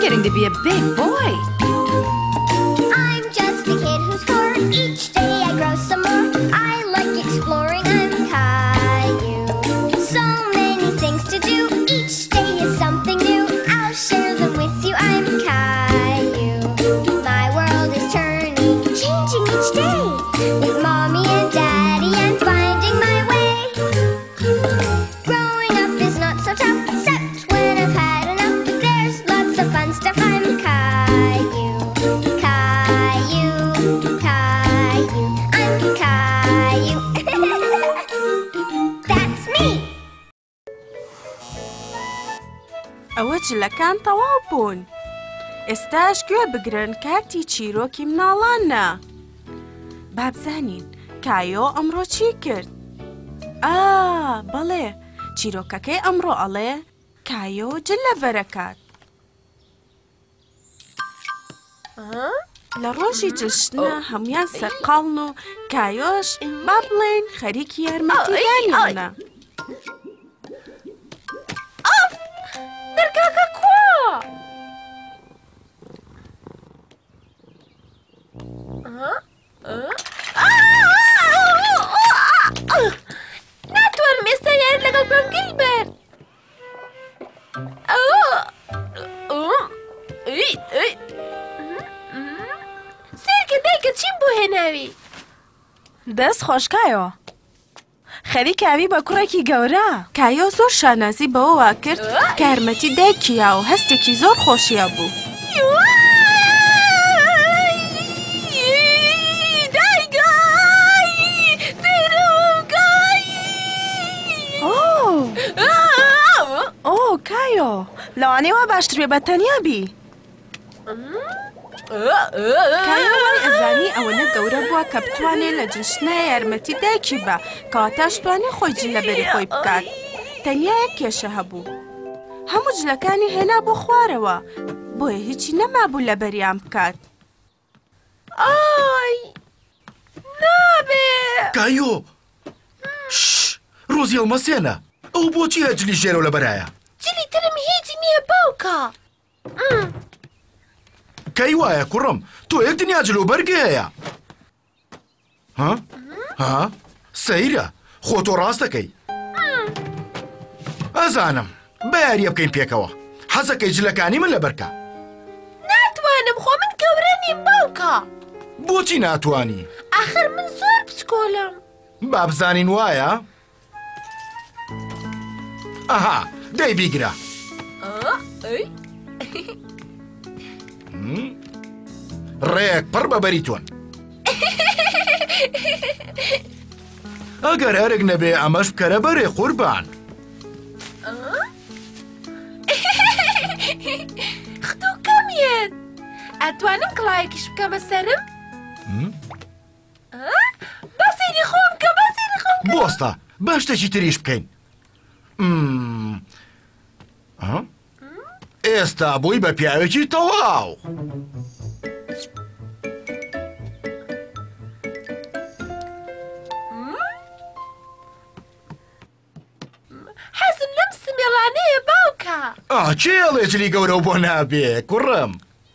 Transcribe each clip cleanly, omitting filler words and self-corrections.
getting to be a big boy. I'm just a kid who's 4. Each day I grow some more. I like exploring. I'm Caillou. So many things to do. Each day is something new. I'll share them with you. I'm Caillou. My world is turning, changing each day. With Mommy and Daddy, I'm finding my way. Growing up is not so tough, except when I've had enough. But there's lots of fun stuff. I'm Caillou, Caillou, Caillou. I'm Caillou. That's me. ئەوە جلەکان تەواو بوون. ئێستاش گوێ بگرن کاتی چیرۆکی مناڵانە. با بزانین کایۆ ئەمڕۆ چی کرد؟ بەڵێ چیرۆکەکەی ئەمڕۆ ئەڵێ کایۆ جلە بەرەکات. لە ڕۆژی جشنە هەمویان سەرقاڵن و کایۆش با بڵێن خەریکی یارمەتیدانیانە. دەرگاکە کوا؟ ناتوانم ئێستا یار لەگەڵ بۆم گیلبەرت. سێرکە دایکە چیم بۆ هێناوی؟ دەست خۆشکایەوە. خەریکاوی بە کوڕێکی گەورە. کایۆ زۆر شانازی بەوەوا کرد کە یارمەتی دایکیا و هەستێکی زۆر خۆشیە بوو. کایۆ لەوانەیە باشتر بێ بە تەنیا بی. کایۆ وای ئەزانی ئەوەنە گەورە بووە کە بتوانێت لە جشنە یارمەتی دایکی بە کەواتاش توانێت خۆی جلەبەری خۆی بکات. تەنیا یەک کێشە هەبوو. هەموو جلەکانی هێنا بۆ خوارەوە بۆیە هیچی نەمابوو لە بەریان بکات. ئای نابێ. کایۆ ڕۆزی هەڵمەسێنە. ئەو بۆچی هەجلی ژێرەوە لە بەرایە؟ جلی ترم هیچ نییە باوکە. کەی وایە کوڕم تۆ یەک دنیا جلو بەرگی هەیە؟ سەیرە خۆ تۆ ڕاست دەکەی. ئەزانم بە یاریە بکەین پێکەوە. حەزەکەی جلەکانی من لەبەرکە. ناتوانم خۆ من گەورە نیم باوکە. بۆچی ناتوانی؟ ئاخر من زۆر بچکۆلم. با بزانین وایە؟ ئەها دەی بیگرە. ڕێک پڕ بە بەریتۆن. ئەگەر هەرێک نەبێ ئەمەش بکەرە بەرێ قوربان. خدو کەمیێت. ئەتوانم کڵایەکیش بکەمە سەرم؟ بەسێری خۆم کە بەسێری خۆم کە. بۆستە با شتێکی تریش بکەین. ئێستا بووی بە پیاوێکی تەواو. حەزم لەم سمێڵانەیە باوکە. چێڵێ جلی گەورە بۆ نابێ کوڕم.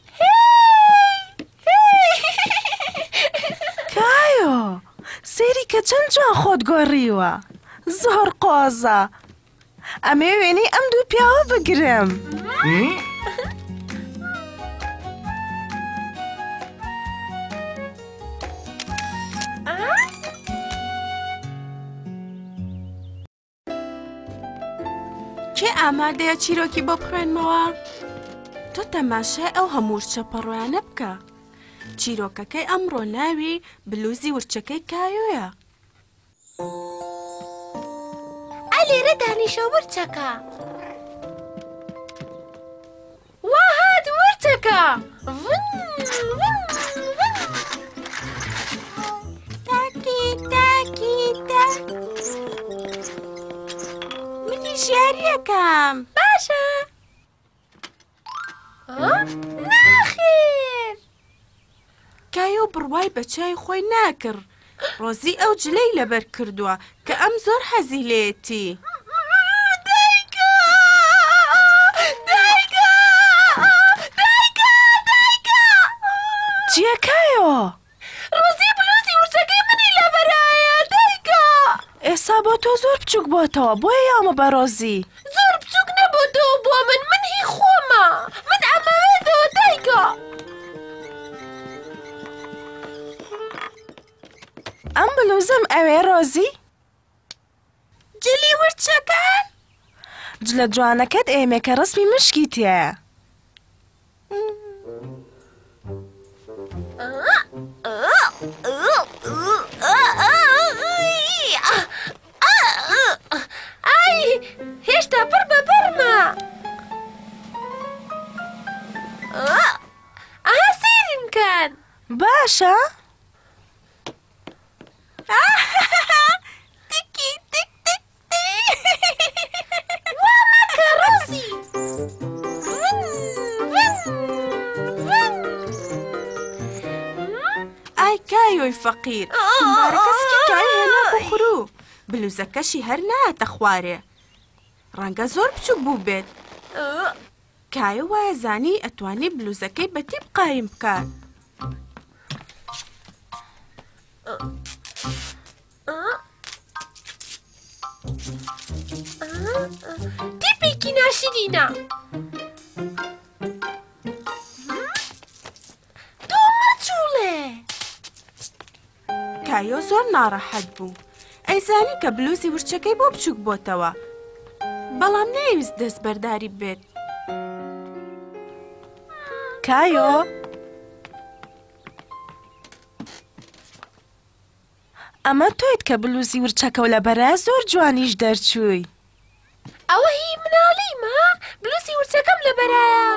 کایۆ سێری کە چەند جوان خۆت گۆڕیوە. زۆر قۆزە. ئەمێ وێنەی ئەم دوو پیاوە بگرم. کێ ئامادەیە چیرۆکی بۆ بخوێنمەوە؟ تۆ تەماشای ئەو هەموو ورچە بکە. چیرۆکەکەی ئەمڕۆ ناوی بلوزی ورچەکەی کایۆیە. لێرە دانیشە ورچەکە. وا هات ورچەکە. تاکی تاکی تاک. منیش یاریەکەم. باشە. ناخێر. کایۆ بڕوای بە چای خۆی ناکرد. ڕۆزی ئەو جلەی لەبەر کردووە کە ئەم زۆر حەزی لێتی. دایکە! دایکە! تۆ زۆر بچووک بۆتەوە بۆیە ئەمە بەڕۆزی. زۆر بچووک نەبووتەوە بۆ من هی خۆمە من ئەمەوێتەوە دایکە. ئەم بلوزم ئەوێ ڕۆزی؟ جلی ورچەکان؟ جلە جوانەکەت ئێمە کە ڕسمی مشکی تایە. ئای هێشتا پڕ بە بەرمە. ئەها سەیرم کەن. باشە؟ تکی تک تک وا مەکە ڕۆزی. ئای کایۆی فەقیر بارەکەسکی کای هێنا بخورو بلوزەکەشی هەر نایەتە خوارێ ڕەنگە زۆر بچوو بوو بێت. کایۆ وایە زانی ئەتوانی بلوزەکەی بەتیب قایم بکات. تیپێکی ناشرینە. تۆ مەچوولێ. کایۆ زۆر ناڕەحەت بوو. ئەیزانی کە بلوزی ورچەکەی بۆ بچووک بۆتەوە بەڵام نەیویست دەست بەرداری بێت. کایۆ؟ ئەمە تۆیت کە بلوزی ورچەکە و لە بەرە زۆر جوانیش دەرچووی. ئەوە هی مناڵیمە بلوزی ورچەکەم لە بەرایە.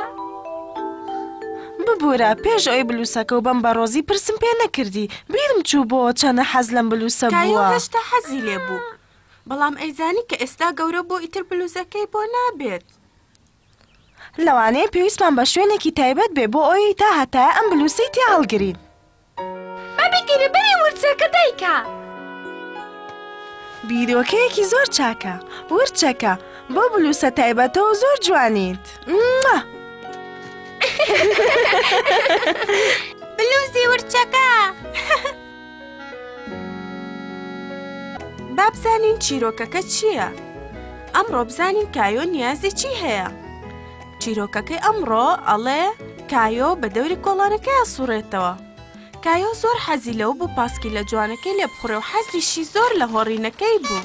ببوورە پێش ئەوی بلوسەکە و بەم بەڕۆزی پرسم پێ نەکردی بیرم چوو بۆ چەنە حەز لەم بلوسە کایۆ بووە. هێشتا حەزی لێ بوو بەڵام ئەیزانی کە ئێستا گەورە بۆ ئیتر بلوزەکەی بۆ نابێت. لەوانەیە پێویستمان بە شوێنێکی تایبەت بێ بۆ ئەوی تا هەتایە ئەم بلوسی تێ هەڵگرین. بەبێگیرە بەری ورچەکە دایکە. بیرۆکەیەکی زۆر چاکە ورچەکە بۆ بلوسە تایبەتەوە زۆر جوانیت. بلوزی ورچەکە با بزانین چیرۆکەکە چییە؟ ئەمڕۆ بزانین کایۆ نیازی چی هەیە؟ چیرۆکەکەی ئەمڕۆ ئەڵێ کایۆ بە دەوری کۆڵانەکەی ئەسوڕێتەوە. کایۆ زۆر حەزی لەو بوو پاسکی لە جوانەکەی لێ بخورێ و حەزیشی زۆر لە هۆڕینەکەی بوو.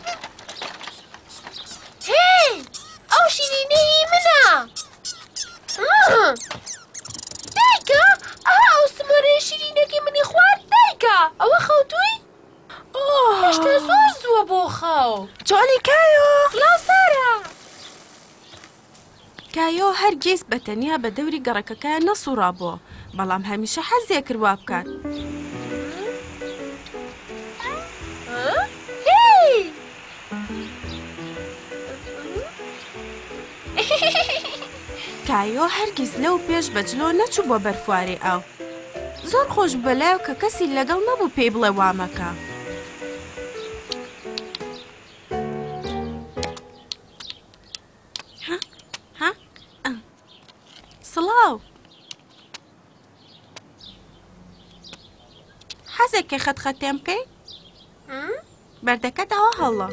هێ ئەو شیرینەی منە. دایکە ئەها ئەو سمۆرەی شیرینەکەی منی خوارد دایکە ئەوە خەوتووی؟ هێشتا زۆر زووە بۆ خەو. جوانی کایۆ؟ سڵاو سارە. کایۆ هەرگیز بەتەنیا بە دەوری گەڕەکەکەیان نەسوڕابووە بەڵام هەمیشە حەزێ کردوا بکات. کایۆ هەرگیز لەو پێش بەجلۆ نەچوو بۆ بەرفواری ئاو. زۆر خۆش بەلایو کە کەسی لەگەڵ نەبوو پێی بڵێ وامەکە. سڵاو حەزێکی خەتخەتێم بکەی؟ بەردەکەت ئەوە هەڵە.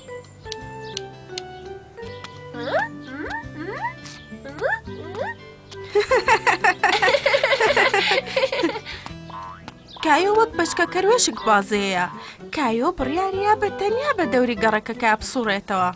کایۆ وەک بەشکە کەروێشک بازەیە. کایۆ بڕیارە بەتەنیا بە دەوری گەڕەکەکە بسوڕێتەوە.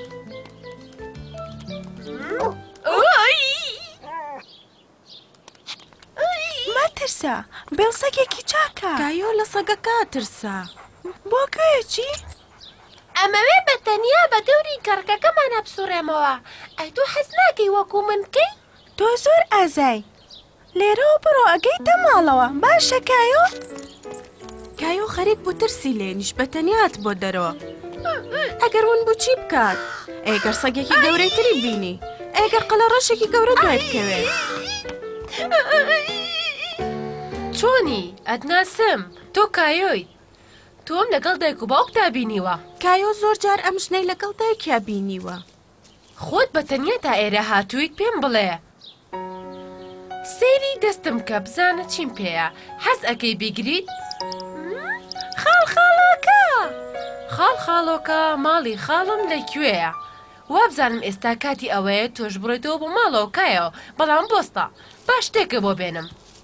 مەترسە بێڵسەگێکی چاکە. کایۆ لە سەگەکە ترسا. بۆ گوێچی؟ ئەمەوێ بەتەنیا بە دەوری گەڕەکەکەمانە بسوڕێمەوە. ئەی تۆ حەز ناکەی وەکو من بکەی؟ تۆ زۆر ئازای. لێرەوە بڕۆ ئەگەیتە ماڵەوە باشە کایۆ؟ کایۆ خەریک بوو ترسی لێنیش بەتەنیات بۆ دەرەوە. ئەگەر ون بوو چی بکات؟ ئەگەر سەگێکی گەورەتری بینی ئەگەر قەلە ڕەشێکی گەورە دوای بکەوێت. چۆنی ئەدناسم تۆ کایۆی تۆم لەگەڵ دایک و باوکتا بینیوە. کایۆ زۆر جار ئەم ژنەی لەگەڵ دایکیا بینیوە. خۆت بەتەنیا تا ئێرە هاتوویت پێم بڵێ. سەیری دەستم کە بزانە چیم پێیە. حەز ئەکەی بیگریت؟ خاڵخاڵەکە خاڵ خاڵۆکە ماڵی خاڵم لەکوێیە؟ وابزانم ئێستا کاتی ئەوەیە تۆش بڕێتەوە بۆ ماڵەوە کایەوە، بەڵام بۆستە باش شتێکە بۆ بێنم.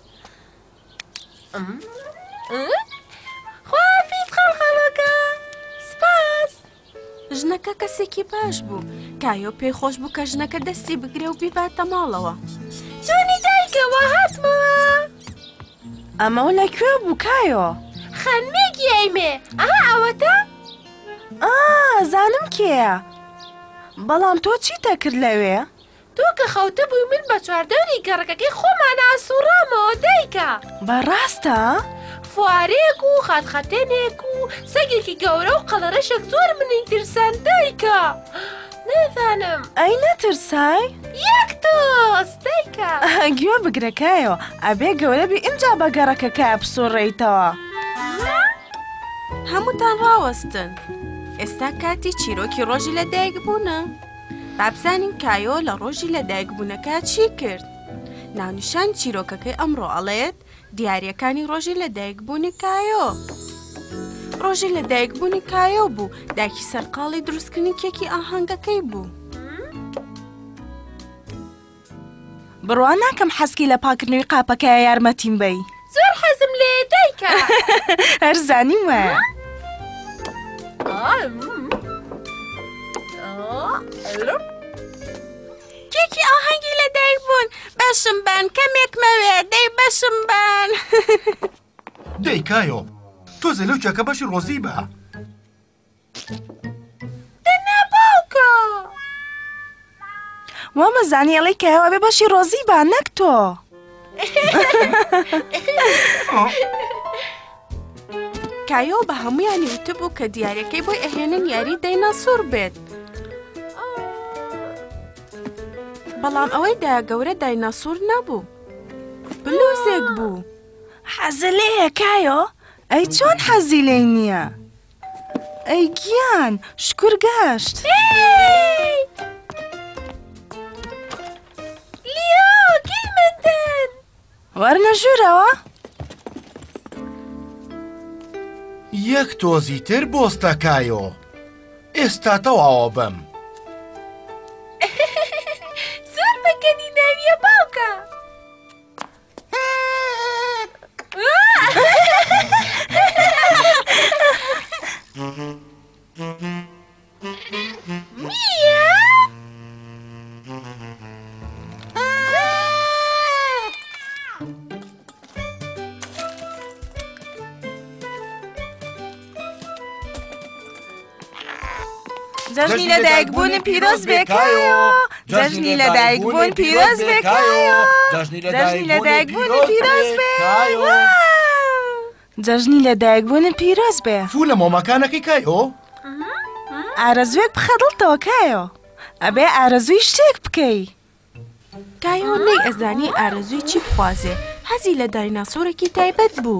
خوافیز خاڵ خاڵۆکە، سپاس. ژنەکە کەسێکی باش بوو. کایۆ پێی خۆش بوو کە ژنەکە دەستی بگرێ و بیباتە ماڵەوە. چۆنی دایکەوە هاتمەوە؟ ئەمە لەکوێ بوو کایۆ؟ خانمێکی ئەیمێ. ئەها ئەوەتە؟ زانم کێیە. بەڵام تۆ چیتە کرد لەوێ؟ تۆ کە خەوتە بووی من بە چواردەوری گەڕەکەکەی خۆمان ئاسوڕامەوە دایکە. بەڕاستە؟ فوارێک و خاتخەتێنێک و سەگێکی گەورە و قەڵەرەشێک زۆر منی ترسان دایکە. نەزانم. ئەی نەترسای؟ یەک تۆست دایکە. گوێ بگرەکایەوە ئەبێ گەورە بی ئینجا بە گەڕەکەکە بسوڕێیتەوە. هەمووتان ڕاوەستن. ئێستا کاتی چیرۆکی ڕۆژی لەدایک بوونە. بابزانین کایۆ لە ڕۆژی لەدایکبوونەکە چی کرد. ناونیشان چیرۆکەکەی ئەمڕۆ ئەڵێت دیاریەکانی ڕۆژی لەدایکبوونی کایۆ. ڕۆژی لەدایکبوونی کایۆ بوو. دایکی سەرقاڵی دروستکردنی کێکی ئاهەنگەکەی بوو. بڕوان ناکەم حەسکی لە پاکردنەوەی قاپەکەیە یارمەتیم بەی. زۆر حەزم لێ دایکە. هەرزانیم وایە. کێکی ئاهەنگی لەدایک بوون. بەشم بان کەمێک مەوێ دەی بەشم بان. دەیکایۆ تۆزە لەو چاکە بەشی ڕۆزی بە. دەنا باوکە. وامە زانیێڵی کایەوە بێ بەشی ڕۆزی بە نەک تۆ. کایۆ بە هەمویانی وتبوو کە دیارەکەی بۆی ئەهێنن یاری دایناسۆر بێت. بەڵام ئەوەی دایە گەورە دایناسۆر نەبوو. بلوزێک بوو. حەزە لێیە کایۆ؟ ئەی چۆن حەزی لێی نییە؟ ئەی گیان شکر گەشت. لیۆ گیلمەندن. وەرنە ژوورەوە؟ یەک تۆزی تر بۆستە کایۆ. ئێستا تەواوە بم. زۆر بەگەنی ناویە باوکە. جەژنی لەدایکبوونی پیرۆز بێ کایۆ. جەژنی لەدایکبوون پیرۆز بێ کایۆ. جەژنی لەدایکبوونی پیرۆز بێ. جەژنی لەدایکبوونی پیرۆز بێ. فوو لە مۆمەکانەکەی کایۆ. ئارەزوێک بخەدڵتەوە کایۆ. ئەبێ ئارەزووی شتێک بکەی. کایۆ نەی ئەزانی ئارەزووی چی بخوازێ. حەزی لە دایناسۆرێکی تایبەت بوو.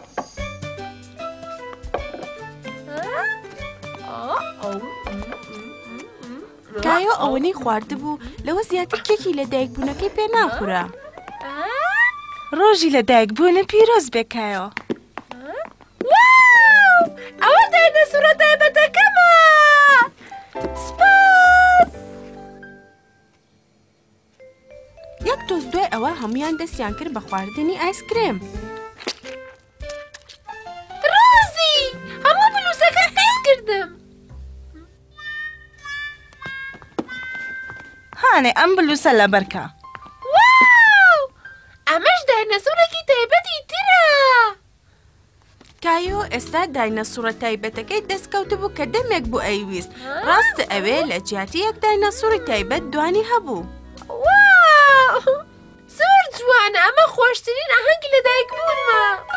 کایۆ ئەوەنەی خواردبوو لەوە زیاتر کێکی لەدایکبوونەکەی پێ ناخورا. ڕۆژی لەدایکبوونە پیرۆز بێ کایۆ. ئەوە دایناسۆرە تایبەتەکەمە. سپاس. یەک تۆز دوای ئەوە هەمویان دەستیان کرد بە خواردنی ئایسکرێم. ڕۆزی هەموو بلوزەکە قیس کردم. هانێ ئەم بلوسە لە بەرکە. ئەمەش دایناسۆرێکی تایبەتی ترە. کایۆ ئێستا دایناسۆرە تایبەتەکەی دەستکەوتبوو کە دەمێک بوو ئەیویست. ڕاستە ئەوێ لە جیاتی یەک دایناسۆری تایبەت دوانی هەبوو. زۆر جوانە. ئەمە خۆشترین ئاهەنگی لەدایکبوونمە.